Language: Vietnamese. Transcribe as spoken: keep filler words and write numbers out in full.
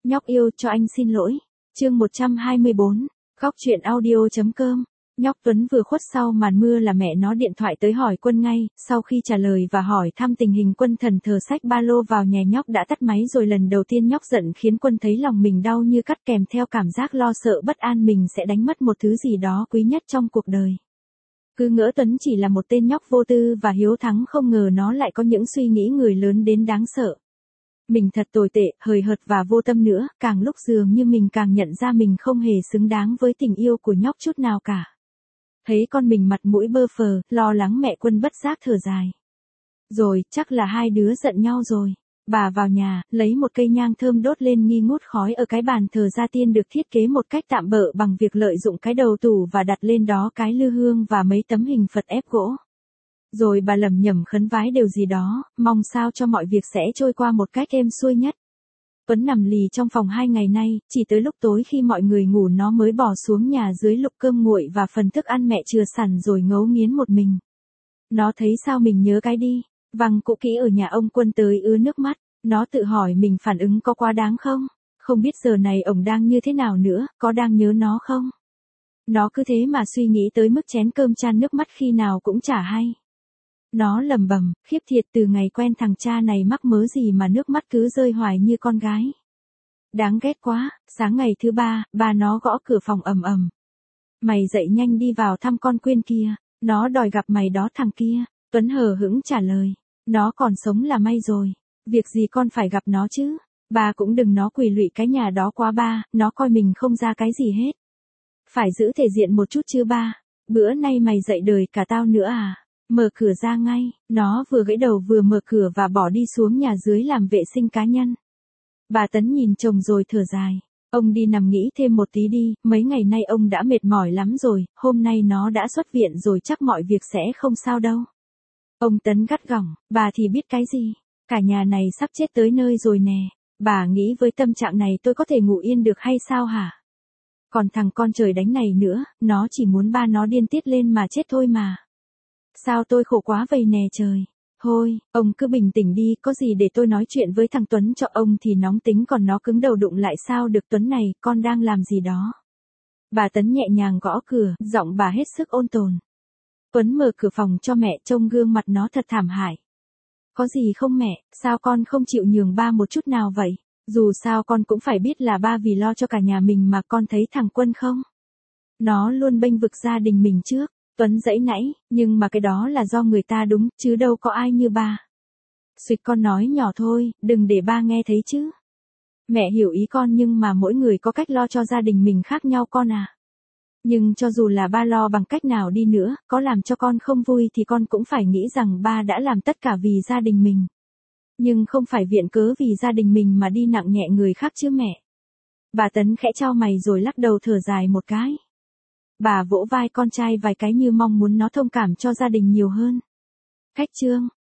Nhóc yêu cho anh xin lỗi. Chương một trăm hai mươi bốn. Góc truyện audio.com. Nhóc Tuấn vừa khuất sau màn mưa là mẹ nó điện thoại tới hỏi Quân ngay, sau khi trả lời và hỏi thăm tình hình Quân thần thờ xách ba lô vào nhà nhóc đã tắt máy rồi. Lần đầu tiên nhóc giận khiến Quân thấy lòng mình đau như cắt, kèm theo cảm giác lo sợ bất an mình sẽ đánh mất một thứ gì đó quý nhất trong cuộc đời. Cứ ngỡ Tuấn chỉ là một tên nhóc vô tư và hiếu thắng, không ngờ nó lại có những suy nghĩ người lớn đến đáng sợ. Mình thật tồi tệ, hời hợt và vô tâm nữa, càng lúc dường như mình càng nhận ra mình không hề xứng đáng với tình yêu của nhóc chút nào cả. Thấy con mình mặt mũi bơ phờ, lo lắng mẹ Quân bất giác thở dài. Rồi, chắc là hai đứa giận nhau rồi. Bà vào nhà, lấy một cây nhang thơm đốt lên nghi ngút khói ở cái bàn thờ gia tiên được thiết kế một cách tạm bợ bằng việc lợi dụng cái đầu tủ và đặt lên đó cái lư hương và mấy tấm hình Phật ép gỗ. Rồi bà lẩm nhẩm khấn vái điều gì đó, mong sao cho mọi việc sẽ trôi qua một cách êm xuôi nhất. Tuấn nằm lì trong phòng hai ngày nay, chỉ tới lúc tối khi mọi người ngủ nó mới bỏ xuống nhà dưới lục cơm nguội và phần thức ăn mẹ chừa sẵn rồi ngấu nghiến một mình. Nó thấy sao mình nhớ cái đi, văng cũ kỹ ở nhà ông Quân tới ứa nước mắt, nó tự hỏi mình phản ứng có quá đáng không? Không biết giờ này ông đang như thế nào nữa, có đang nhớ nó không? Nó cứ thế mà suy nghĩ tới mức chén cơm chan nước mắt khi nào cũng chả hay. Nó lẩm bẩm, khiếp thiệt, từ ngày quen thằng cha này mắc mớ gì mà nước mắt cứ rơi hoài như con gái. Đáng ghét quá. Sáng ngày thứ ba, ba nó gõ cửa phòng ầm ầm. Mày dậy nhanh đi vào thăm con Quyên kia, nó đòi gặp mày đó thằng kia. Tuấn hờ hững trả lời, nó còn sống là may rồi, việc gì con phải gặp nó chứ. Ba cũng đừng nó quỳ lụy cái nhà đó quá ba, nó coi mình không ra cái gì hết. Phải giữ thể diện một chút chứ ba, bữa nay mày dậy đời cả tao nữa à. Mở cửa ra ngay, nó vừa gãy đầu vừa mở cửa và bỏ đi xuống nhà dưới làm vệ sinh cá nhân. Bà Tấn nhìn chồng rồi thở dài, ông đi nằm nghỉ thêm một tí đi, mấy ngày nay ông đã mệt mỏi lắm rồi, hôm nay nó đã xuất viện rồi chắc mọi việc sẽ không sao đâu. Ông Tấn gắt gỏng, bà thì biết cái gì, cả nhà này sắp chết tới nơi rồi nè, bà nghĩ với tâm trạng này tôi có thể ngủ yên được hay sao hả? Còn thằng con trời đánh này nữa, nó chỉ muốn ba nó điên tiết lên mà chết thôi mà. Sao tôi khổ quá vậy nè trời. Thôi, ông cứ bình tĩnh đi, có gì để tôi nói chuyện với thằng Tuấn cho. Ông thì nóng tính còn nó cứng đầu đụng lại sao được. Tuấn này, con đang làm gì đó? Bà Tấn nhẹ nhàng gõ cửa, giọng bà hết sức ôn tồn. Tuấn mở cửa phòng cho mẹ, trông gương mặt nó thật thảm hại. Có gì không mẹ, sao con không chịu nhường ba một chút nào vậy? Dù sao con cũng phải biết là ba vì lo cho cả nhà mình mà. Con thấy thằng Quân không? Nó luôn bênh vực gia đình mình trước. Tuấn giãy nãy, nhưng mà cái đó là do người ta đúng, chứ đâu có ai như ba. Suýt con nói nhỏ thôi, đừng để ba nghe thấy chứ. Mẹ hiểu ý con nhưng mà mỗi người có cách lo cho gia đình mình khác nhau con à. Nhưng cho dù là ba lo bằng cách nào đi nữa, có làm cho con không vui thì con cũng phải nghĩ rằng ba đã làm tất cả vì gia đình mình. Nhưng không phải viện cớ vì gia đình mình mà đi nặng nhẹ người khác chứ mẹ. Bà Tấn khẽ chau mày rồi lắc đầu thở dài một cái. Bà vỗ vai con trai vài cái như mong muốn nó thông cảm cho gia đình nhiều hơn. Cách chương,